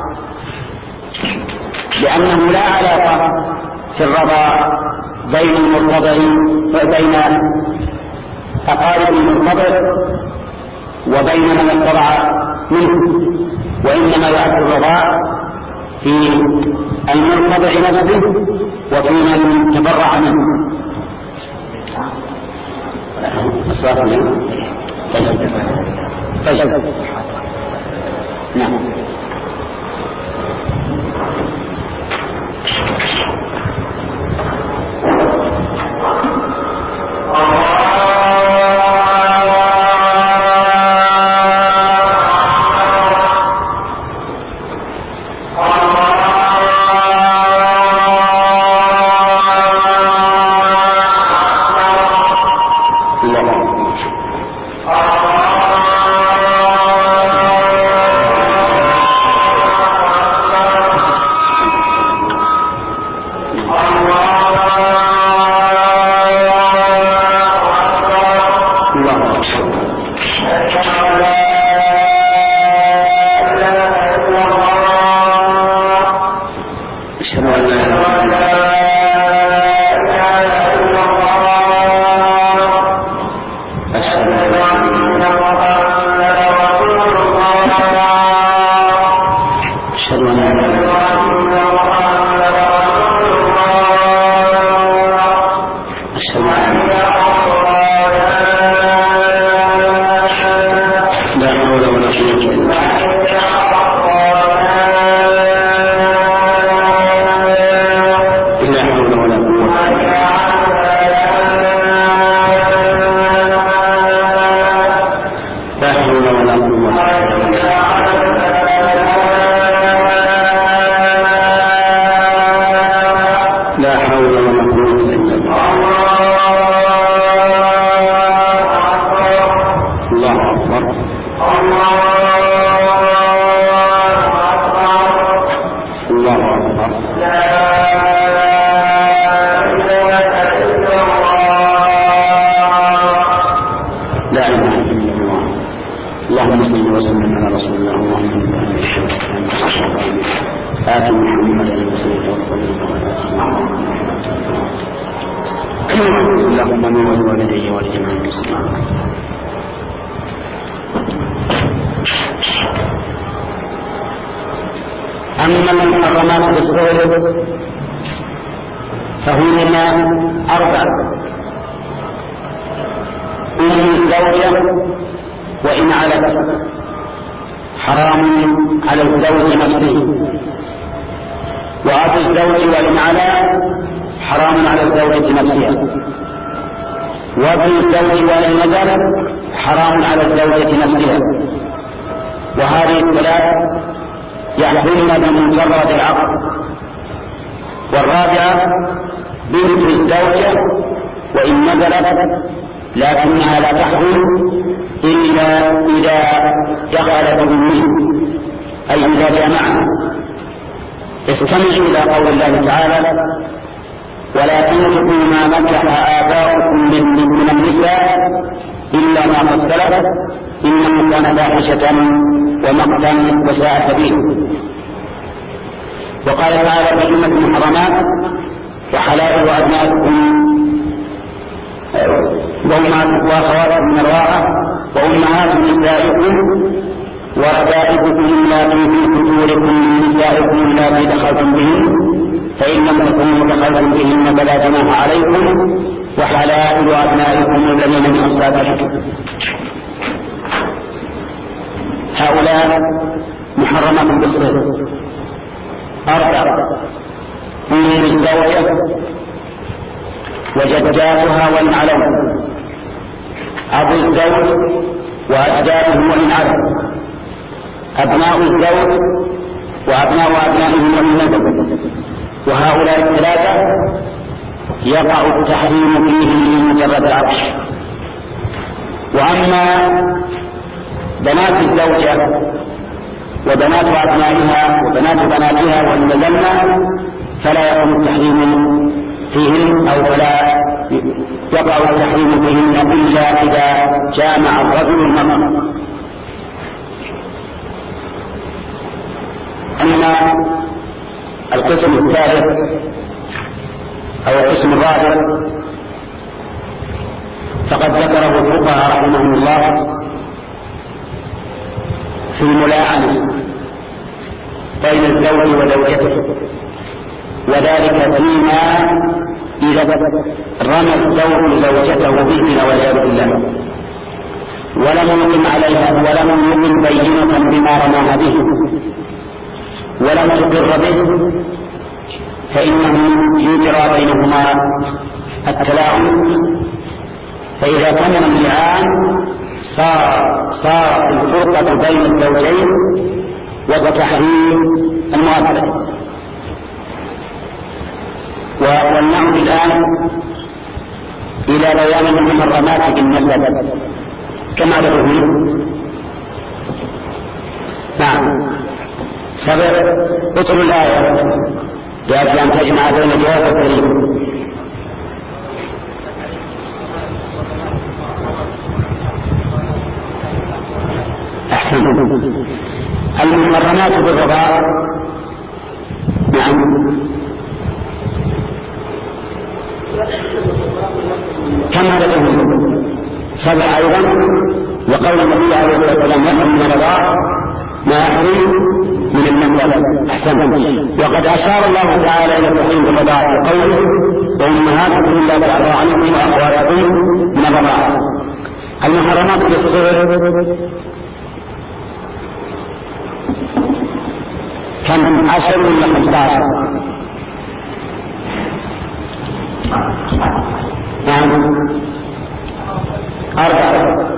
Speaker 2: لأنه لا علاقة في الرضاع بين المرتضع وبين أقارب المرتضع وبين من ارتضع منه، وإنما يؤثر الرضاع في المرتضع نفسه وفي من تبرع منه. طيب. نعم. أكبر. الله أكبر. لا إله إلا الله. اللهم صل وسلم على رسول الله. اللهم آت محمدا الوسيلة والفضيلة اللهم نور والدي ولجميع المسلمين. أما المحرمات بالصغر فهن أربع: أم الزوجة وإن علت حرام على الزوج نفسه، وأبو الزوج وإن علا حرام على الزوجة نفسها، وابن الزوج وإن نزل حرام على الزوجة نفسها. وهذه الثلاث يحرمن بمجرد العقد. والرابعة بنت الزوجة وإن نزلت لكنها لا تحرم إلا إذا دخل بأمه، أي إذا جامعها. استمعوا إلى قول الله تعالى: ولا تنكحوا ما نكح آباؤكم من النساء إلا ما قد سلف إنه كان فاحشة ومقتا وساء سبيلا. وقال تعالى: فإنة المحرمات وحلائل أبنائكم وأخواتكم من الرضاعة وأمهات نسائكم وربائبكم اللاتي في صدوركم من نسائكم اللاتي دخلتم بهن فإن لم تكونوا دخلتم بهن فلا جناح عليكم وحلائل أبنائكم الذين من أصلابكم. هؤلاء محرمات بالصغر. أربع: أم الزوجة وجداتها وإن علوا، أبو الزوج وأجداده وإن علوا، أبناء الزوج وأبناء أبنائهم وإن نزلوا. وهؤلاء الثلاثة يقع التحريم فيهم لمجرد العطش. وأما بنات الزوجة وبنات أبنائها وبنات بناتها وإن نزلنا فلا يقع التحريم فيهن أو فلا يقع التحريم فيهن إلا إذا جامع الرجل المرأة. أما القسم الثالث أو القسم الرابع فقد ذكره الفقهاء رحمهم الله في الملاعنة بين الزوج وزوجته، وذلك فيما إذا رمى الزوج زوجته بالزنا والعياذ بالله ولم يقم عليها ولم يقم بينة بما رماها به ولم تقر به فإنه يجرى بينهما التلاعن. فإذا تم اللعان صارت الفرقة بين الزوجين وتحريم الموافقة. ونعود الآن إلى بيان المحرمات بالنسبة كما ذكرنا. نعم، سبب اطلب الآية لأجل أن تجمع بين الجواب والدليل. أحسن. المحرمات بالرضاعة. نعم، كما ذكرنا سبع أيضا، وقول النبي عليه الصلاة والسلام: يحرم من الرضاعة ما يحرم من المنزل. أحسن. وقد أشار الله تعالى إلى التحريم بالرضاعة بقوله: وأمهاتكم اللاتي أرضعنكم وأخواتكم من الرضاعة. المحرمات بالصغر كم؟ 10 ولا 15؟ نعم، 4.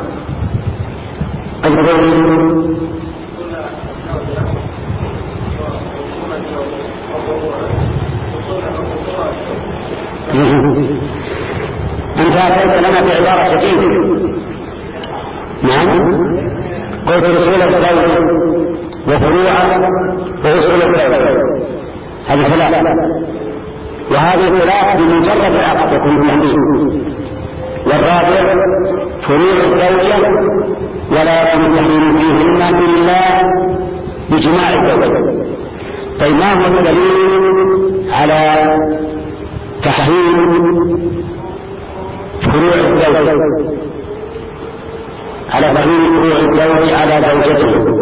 Speaker 2: أنت أتيت لنا بعبارة جديدة. نعم. قلت أصول الزوج وفروعه وأصول الزوج، هذه ثلاثة، وهذه ثلاثة بمجرد العقد يكون تحديد. والرابع فروع الزوجة ولا يكون تحريم فيهن إلا بجماع الزوج. طيب ما هو الدليل على تحريم فروع الزوج، على تحريم فروع الزوج على زوجته؟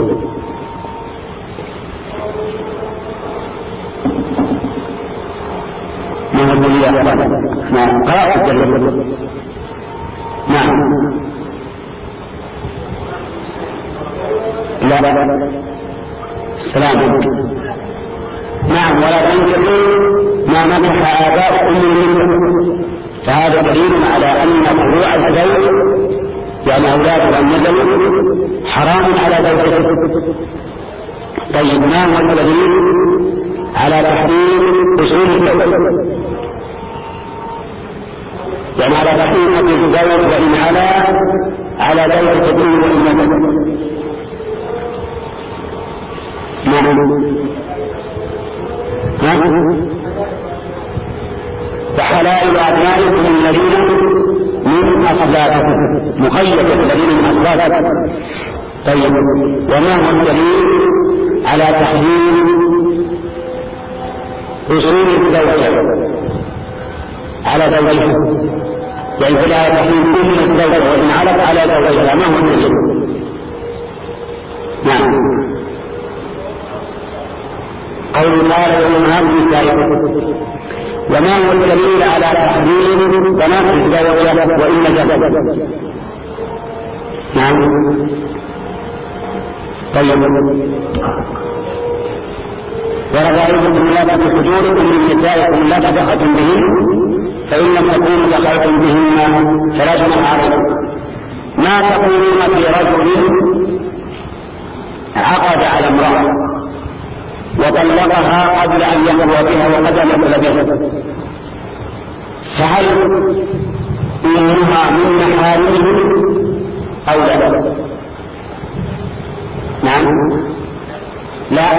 Speaker 2: ما هو الدليل يا أخوان؟ نعم قرأت الدليل. نعم لا سلام. نعم ولا تنكحوا ما نكح آباؤكم من النساء، فهذا دليل على أن فروع الزوج يعني أولاده النسل حرام على زوجته. طيب ما هو الدليل على تحريم أصول الزوج؟ يعني على تحريم أصول الزوج وإن على زوجة الدين وإن نزل. وحلائل أبنائكم الذين من أصلابكم، مقيدة الذين من أصلابكم. طيب وما هو الدليل على تحريم أصول الزوجة على زوجها؟ يعني على تحريم كل الزوجة وإن علت على زوجها، ما هو الدليل؟ نعم قول تعالى وأمهات نسائكم. وما هو الدليل على تحريم بنات الزوجة وإن نزلت؟ نعم طيب ورغائبكم اللاتي في حجوركم من نسائكم اللاتي دخلتم بهن فإن لم تكونوا دخلتم بهن فلا جناح عليكم. ما تقولون في رجل عقد على امرأة وطلقها قبل أن يخلو بها وقد مثل بها، فهل إنها من محارمه أو لا؟ نعم لا،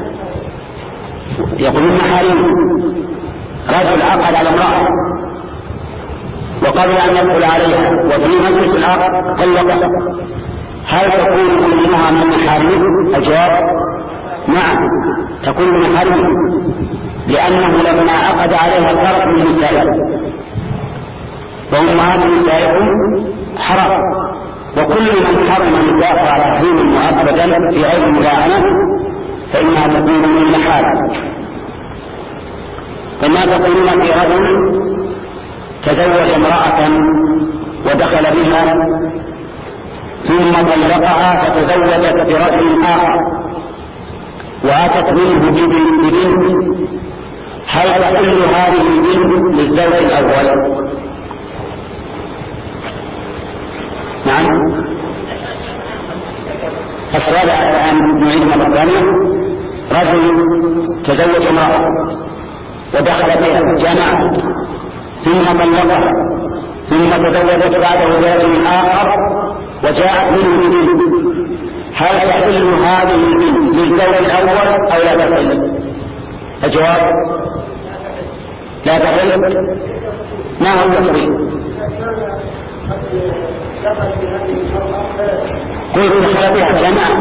Speaker 2: يقول من محارمه. رجل عقد على امرأة وقبل أن يدخل عليها وفي مجلس العقد طلقها، هل تكون إنها من محارمه؟ الجواب نعم تكون من محارمه، لأنه لما عقد عليها صارت من نسائه، وأمهات نسائكم حرام، وكل من حرم نساء تحريما مؤبدا في غير ملاعنة فإنها تكون من محارم. فما تقولون في رجل تزوج امرأة ودخل بها ثم طلقها فتزوجت برجل آخر وآتت منه ببنت، هل تحل هذه البنت للزوج الأول؟ نعم السؤال الآن نعيد مرة ثانية. رجل تزوج امرأة ودخل بها جماعة ثم طلقها ثم تزوجت بعده برجل آخر وجاءت منه ببنت، هل تحل هذه البنت للزوج الأول أو لا تحل؟ الجواب لا تحل. ما هو التحريم؟ قلت دخل بها جماعة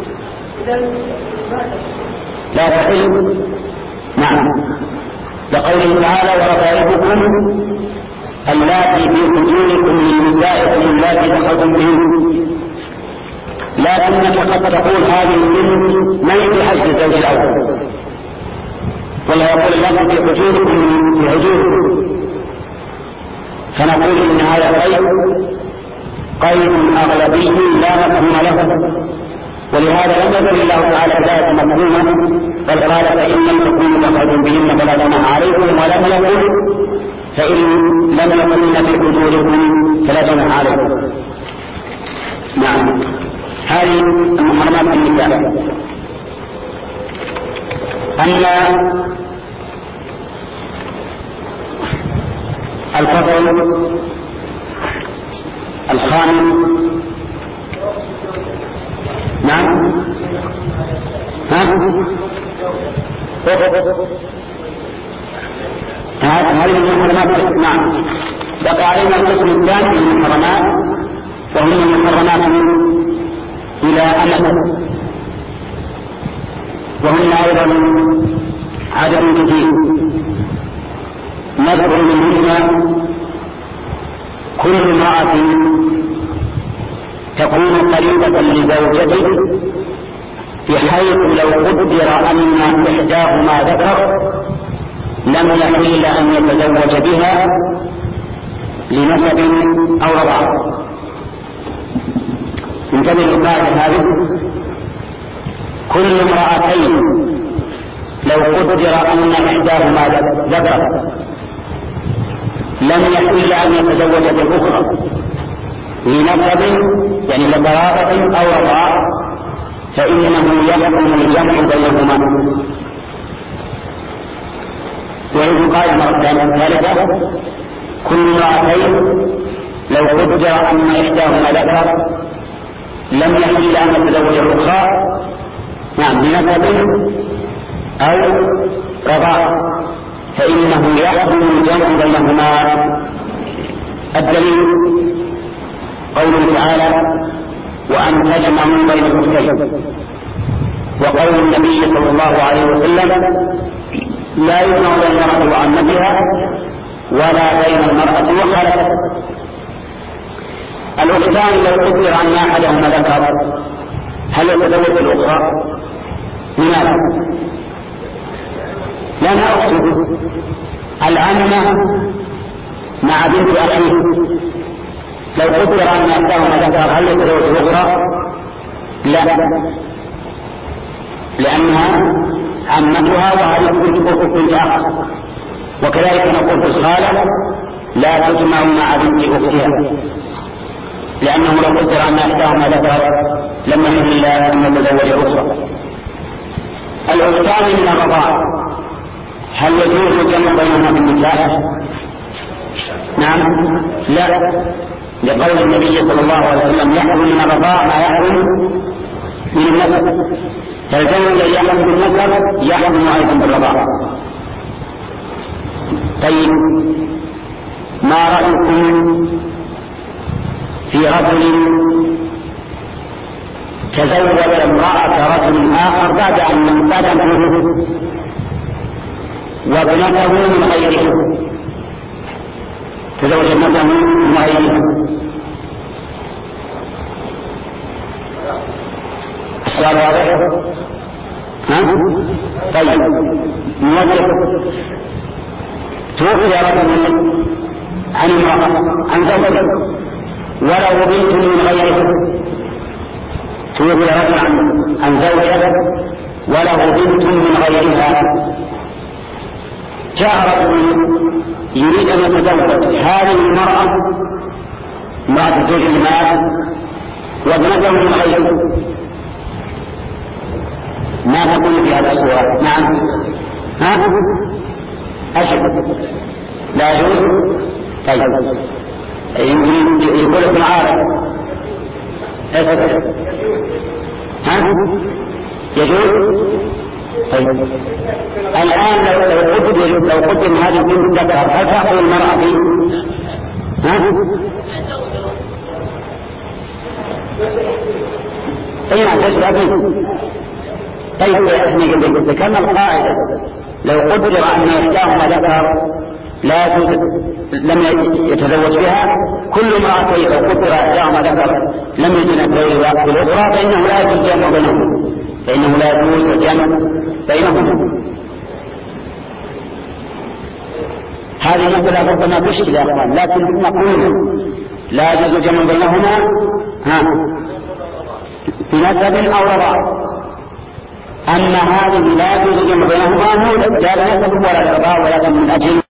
Speaker 2: لا تحل. نعم لقوله تعالى وربائبكم اللاتي في حجوركم من نسائكم اللاتي دخلتم بهن، لكنك قد تقول هذه البنت ما في حجز الزوج الأول، ولا يقول اللاتي في حجوركم في حجوركم، فنقول إن هذا قيد أغلبي لا مفهوم له، ولهذا لم يقل الله تعالى لا مفهوما، بل قال فإن لم تكونوا دخلتم بهن فلا جناح عليكم، ولم يقل فإن لم يكن في حجوركم فلا جناح عليكم. نعم هذه المحرمات النساء. أما الفصل الخامس هذه من المحرمات. نعم. بقى علينا القسم الثاني من المحرمات، وهم المحرمات إلى أمد، وهن أيضا عدد كثير. نذكر منهن كل امرأة تكون قريبة لزوجته بحيث لو قدر أن إحداهما ذكر لم يحل أن يتزوج بها لنسب أو رضاعة. انتبه للقاعدة هذه: كل امرأتين لو قدر أن إحداهما ذكر لم يحل أن يتزوج بالأخرى لنسب يعني لقرابة أو رضاعة فإنه يحكم الجمع بينهما. وإذ قال مرة ثالثة: كل امرأتين لو قدر أن إحداهما ذكر لم يحل أن يتزوج الأخرى بنسب أو رضاعة فإنه يحكم الجمع بينهما. الدليل قوله تعالى: وأن تجمعوا بين الأختين، وقول النبي صلى الله عليه وسلم: لا يجمع بين المرأة وعمتها ولا بين المرأة وخالتها. الأختان لو قدر أن أحدهما ذكر هل يتزوج الأخرى؟ لماذا؟ لأنها أخته. العمة مع بنت أخيه لو قدر أن أحدهما ذكر هل يتزوج الأخرى؟ لا، لأنها عمتها وهذه بنت أخ. وكذلك نقول في الخالة: لا تجمع مع بنت أختها، لأنه لو قدر أن إحداهما ذكر لم يحل إلا أن يتزوج الأخرى. الأختان من الرضاعة هل يجوز الجمع بينهما بالنكاح؟ نعم. لا، لقول النبي صلى الله عليه وسلم: يحرم من الرضاعة ما يحرم من النسب، فالجمع الذي يحرم بالنسب يحرم أيضا بالرضاعة. طيب، ما رأيكم في رجل تزوج امرأة رجل آخر بعد أن وابنته من غيره؟ تزوج ابنته من غيره. السؤال واضح؟ طيب، نوضح. توفي رجل عن امرأة عن زوجته وله بنت من غيره. توفي رجل عن زوجته وله بنت من غيرها. جاء رجل يريد أن يتزوج هذه المرأة امرأة زوج المال وابنته من غيره، ما تقول في هذا الصورة؟ نعم. أشد لا يجوز. طيب، يقول ابن عارف يجوز. طيب، الآن لو قدم هذه البنت ذكر هل تأخذ المرأة فيه؟ طيب، احنا ذكرنا القاعدة: لو قدر أن إحداهما ذكر لم يتزوج بها. كل امرأتين لو قدر إحداهما ذكر لم يتزوج بالأخرى فإنه لا يجوز الجمع بينهم، فإنه لا يجوز الجمع بينهم. هذه مسألة ربما تشكل يا أخوان، لكن نقول لا يجوز الجمع بينهما بنسب أو رضاعة. أما هذه لا يجوز الجمع بينهما لا بنسب ولا رضاعة، ولكن من أجل